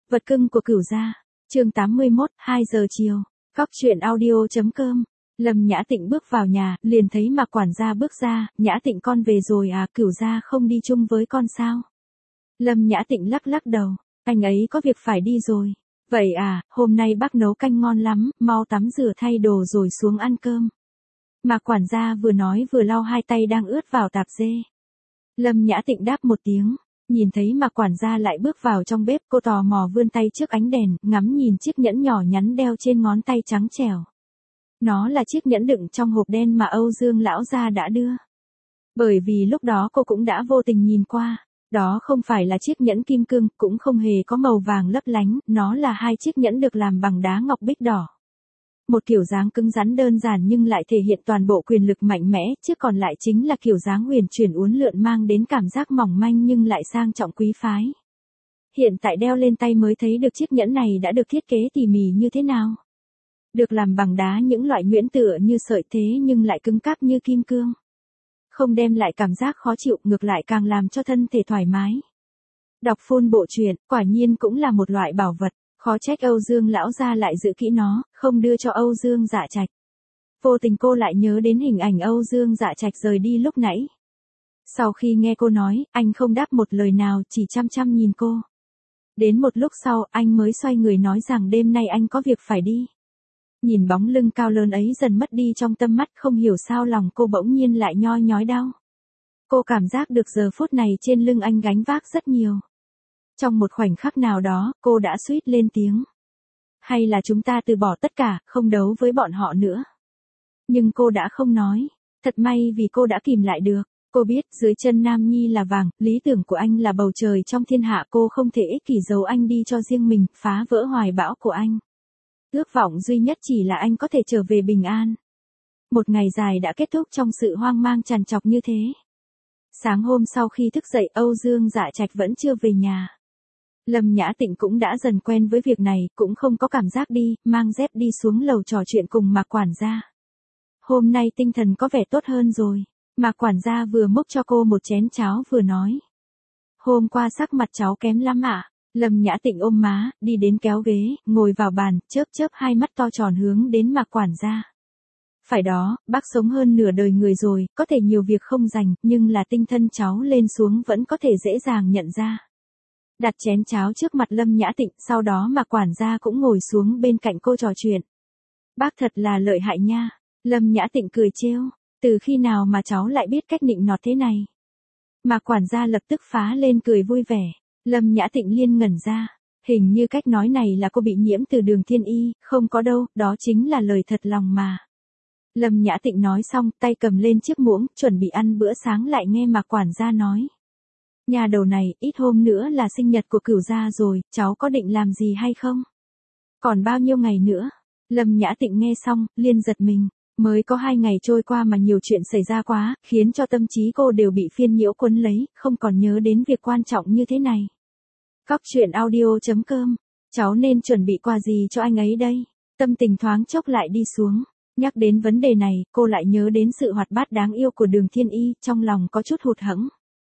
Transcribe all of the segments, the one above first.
Vật cưng của Cửu gia, chương 81, 2 giờ chiều. Cóc truyện audio.com. Lâm Nhã Tịnh bước vào nhà, liền thấy Mạc quản gia bước ra, Nhã Tịnh con về rồi à, Cửu gia không đi chung với con sao? Lâm Nhã Tịnh lắc lắc đầu, anh ấy có việc phải đi rồi. Vậy à, hôm nay bác nấu canh ngon lắm, mau tắm rửa thay đồ rồi xuống ăn cơm. Mạc quản gia vừa nói vừa lau hai tay đang ướt vào tạp dê. Lâm Nhã Tịnh đáp một tiếng. Nhìn thấy Mạc quản gia lại bước vào trong bếp, cô tò mò vươn tay trước ánh đèn, ngắm nhìn chiếc nhẫn nhỏ nhắn đeo trên ngón tay trắng trẻo. Nó là chiếc nhẫn đựng trong hộp đen mà Âu Dương lão gia đã đưa. Bởi vì lúc đó cô cũng đã vô tình nhìn qua, đó không phải là chiếc nhẫn kim cương, cũng không hề có màu vàng lấp lánh, nó là hai chiếc nhẫn được làm bằng đá ngọc bích đỏ. Một kiểu dáng cứng rắn đơn giản nhưng lại thể hiện toàn bộ quyền lực mạnh mẽ, chứ còn lại chính là kiểu dáng huyền chuyển uốn lượn mang đến cảm giác mỏng manh nhưng lại sang trọng quý phái. Hiện tại đeo lên tay mới thấy được chiếc nhẫn này đã được thiết kế tỉ mỉ như thế nào. Được làm bằng đá những loại nhuyễn tựa như sợi thế nhưng lại cứng cáp như kim cương. Không đem lại cảm giác khó chịu, ngược lại càng làm cho thân thể thoải mái. Đọc full bộ truyện, quả nhiên cũng là một loại bảo vật. Khó trách Âu Dương lão gia lại giữ kỹ nó, không đưa cho Âu Dương Dạ Trạch. Vô tình cô lại nhớ đến hình ảnh Âu Dương Dạ Trạch rời đi lúc nãy. Sau khi nghe cô nói, anh không đáp một lời nào, chỉ chăm chăm nhìn cô. Đến một lúc sau, anh mới xoay người nói rằng đêm nay anh có việc phải đi. Nhìn bóng lưng cao lớn ấy dần mất đi trong tâm mắt, không hiểu sao lòng cô bỗng nhiên lại nhoi nhói đau. Cô cảm giác được giờ phút này trên lưng anh gánh vác rất nhiều. Trong một khoảnh khắc nào đó, cô đã suýt lên tiếng. Hay là chúng ta từ bỏ tất cả, không đấu với bọn họ nữa. Nhưng cô đã không nói. Thật may vì cô đã kìm lại được. Cô biết dưới chân Nam Nhi là vàng, lý tưởng của anh là bầu trời trong thiên hạ, cô không thể ích kỷ giấu anh đi cho riêng mình, phá vỡ hoài bão của anh. Ước vọng duy nhất chỉ là anh có thể trở về bình an. Một ngày dài đã kết thúc trong sự hoang mang trằn trọc như thế. Sáng hôm sau khi thức dậy, Âu Dương Dạ Trạch vẫn chưa về nhà. Lâm Nhã Tịnh cũng đã dần quen với việc này, cũng không có cảm giác đi, mang dép đi xuống lầu trò chuyện cùng Mạc quản gia. Hôm nay tinh thần có vẻ tốt hơn rồi. Mạc quản gia vừa múc cho cô một chén cháo vừa nói. Hôm qua sắc mặt cháu kém lắm ạ. Lâm Nhã Tịnh ôm má, đi đến kéo ghế, ngồi vào bàn, chớp chớp hai mắt to tròn hướng đến Mạc quản gia. Phải đó, bác sống hơn nửa đời người rồi, có thể nhiều việc không dành, nhưng là tinh thần cháu lên xuống vẫn có thể dễ dàng nhận ra. Đặt chén cháo trước mặt Lâm Nhã Tịnh, sau đó Mạc quản gia cũng ngồi xuống bên cạnh cô trò chuyện. Bác thật là lợi hại nha. Lâm Nhã Tịnh cười trêu, từ khi nào mà cháu lại biết cách nịnh nọt thế này? Mạc quản gia lập tức phá lên cười vui vẻ. Lâm Nhã Tịnh liên ngẩn ra, hình như cách nói này là cô bị nhiễm từ Đường Thiên Y, không có đâu, đó chính là lời thật lòng mà. Lâm Nhã Tịnh nói xong, tay cầm lên chiếc muỗng, chuẩn bị ăn bữa sáng lại nghe Mạc quản gia nói. Nhà đầu này, ít hôm nữa là sinh nhật của Cửu gia rồi, cháu có định làm gì hay không? Còn bao nhiêu ngày nữa? Lâm Nhã Tịnh nghe xong, liền giật mình. Mới có 2 ngày trôi qua mà nhiều chuyện xảy ra quá, khiến cho tâm trí cô đều bị phiên nhiễu quấn lấy, không còn nhớ đến việc quan trọng như thế này. Cóc truyện audio.com. Cháu nên chuẩn bị quà gì cho anh ấy đây? Tâm tình thoáng chốc lại đi xuống. Nhắc đến vấn đề này, cô lại nhớ đến sự hoạt bát đáng yêu của Đường Thiên Y, trong lòng có chút hụt hẫng.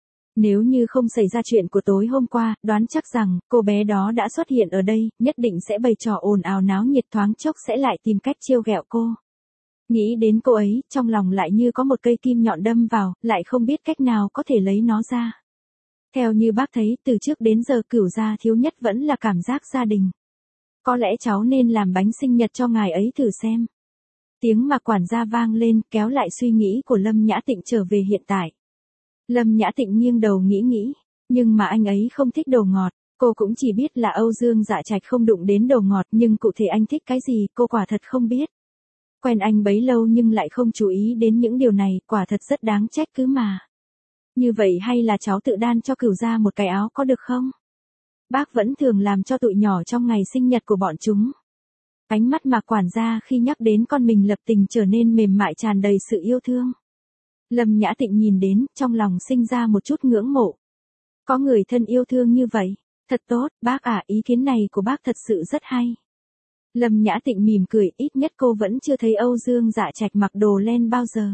Nếu như không xảy ra chuyện của tối hôm qua, đoán chắc rằng, cô bé đó đã xuất hiện ở đây, nhất định sẽ bày trò ồn ào náo nhiệt, thoáng chốc sẽ lại tìm cách trêu ghẹo cô. Nghĩ đến cô ấy, trong lòng lại như có một cây kim nhọn đâm vào, lại không biết cách nào có thể lấy nó ra. Theo như bác thấy, từ trước đến giờ Cửu gia thiếu nhất vẫn là cảm giác gia đình. Có lẽ cháu nên làm bánh sinh nhật cho ngài ấy thử xem. Tiếng Mạc quản gia vang lên, kéo lại suy nghĩ của Lâm Nhã Tịnh trở về hiện tại. Lâm Nhã Tịnh nghiêng đầu nghĩ, nhưng mà anh ấy không thích đồ ngọt. Cô cũng chỉ biết là Âu Dương Dạ Trạch không đụng đến đồ ngọt, nhưng cụ thể anh thích cái gì, cô quả thật không biết. Quen anh bấy lâu nhưng lại không chú ý đến những điều này, quả thật rất đáng trách cứ mà. Như vậy hay là cháu tự đan cho Cửu gia một cái áo có được không? Bác vẫn thường làm cho tụi nhỏ trong ngày sinh nhật của bọn chúng. Ánh mắt Mạc quản gia khi nhắc đến con mình lập tình trở nên mềm mại tràn đầy sự yêu thương. Lâm Nhã Tịnh nhìn đến, trong lòng sinh ra một chút ngưỡng mộ. Có người thân yêu thương như vậy, thật tốt, bác à, ý kiến này của bác thật sự rất hay. Lâm Nhã Tịnh mỉm cười, ít nhất cô vẫn chưa thấy Âu Dương Dạ Trạch mặc đồ len bao giờ.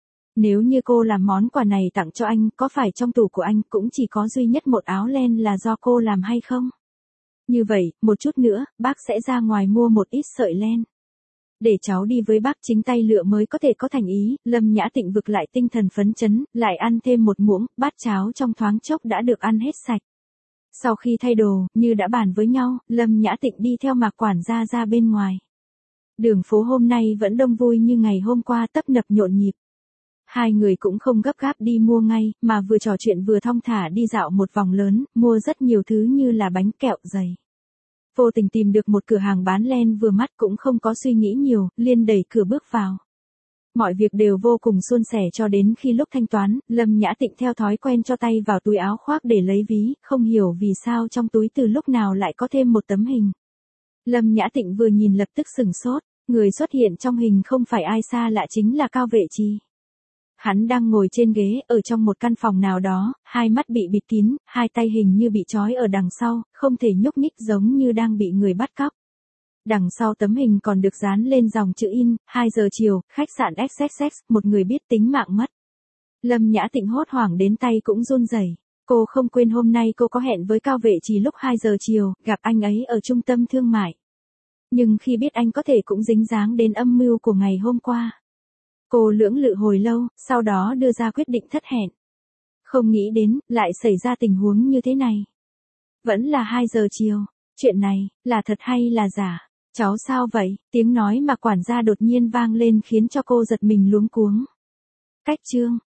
Nếu như cô làm món quà này tặng cho anh, có phải trong tủ của anh cũng chỉ có duy nhất một áo len là do cô làm hay không? Như vậy, một chút nữa, bác sẽ ra ngoài mua một ít sợi len. Để cháu đi với bác, chính tay lựa mới có thể có thành ý. Lâm Nhã Tịnh vực lại tinh thần phấn chấn, lại ăn thêm một muỗng, bát cháo trong thoáng chốc đã được ăn hết sạch. Sau khi thay đồ, như đã bàn với nhau, Lâm Nhã Tịnh đi theo Mạc quản gia ra bên ngoài. Đường phố hôm nay vẫn đông vui như ngày hôm qua, tấp nập nhộn nhịp. Hai người cũng không gấp gáp đi mua ngay, mà vừa trò chuyện vừa thong thả đi dạo một vòng lớn, mua rất nhiều thứ như là bánh kẹo, giày. Vô tình tìm được một cửa hàng bán len vừa mắt, cũng không có suy nghĩ nhiều, liền đẩy cửa bước vào. Mọi việc đều vô cùng suôn sẻ cho đến khi lúc thanh toán, Lâm Nhã Tịnh theo thói quen cho tay vào túi áo khoác để lấy ví, không hiểu vì sao trong túi từ lúc nào lại có thêm một tấm hình. Lâm Nhã Tịnh vừa nhìn lập tức sửng sốt, người xuất hiện trong hình không phải ai xa lạ chính là Cao Vệ Trì. Hắn đang ngồi trên ghế ở trong một căn phòng nào đó, hai mắt bị bịt kín, hai tay hình như bị trói ở đằng sau, không thể nhúc nhích giống như đang bị người bắt cóc. Đằng sau tấm hình còn được dán lên dòng chữ in, 2 giờ chiều, khách sạn XXX, một người biết tính mạng mất. Lâm Nhã Tịnh hốt hoảng đến tay cũng run rẩy. Cô không quên hôm nay cô có hẹn với Cao Vệ Trì lúc 2 giờ chiều, gặp anh ấy ở trung tâm thương mại. Nhưng khi biết anh có thể cũng dính dáng đến âm mưu của ngày hôm qua. Cô lưỡng lự hồi lâu, sau đó đưa ra quyết định thất hẹn. Không nghĩ đến, lại xảy ra tình huống như thế này. Vẫn là 2 giờ chiều, chuyện này, là thật hay là giả? Cháu sao vậy? Tiếng nói mà quản gia đột nhiên vang lên khiến cho cô giật mình luống cuống. Cách chương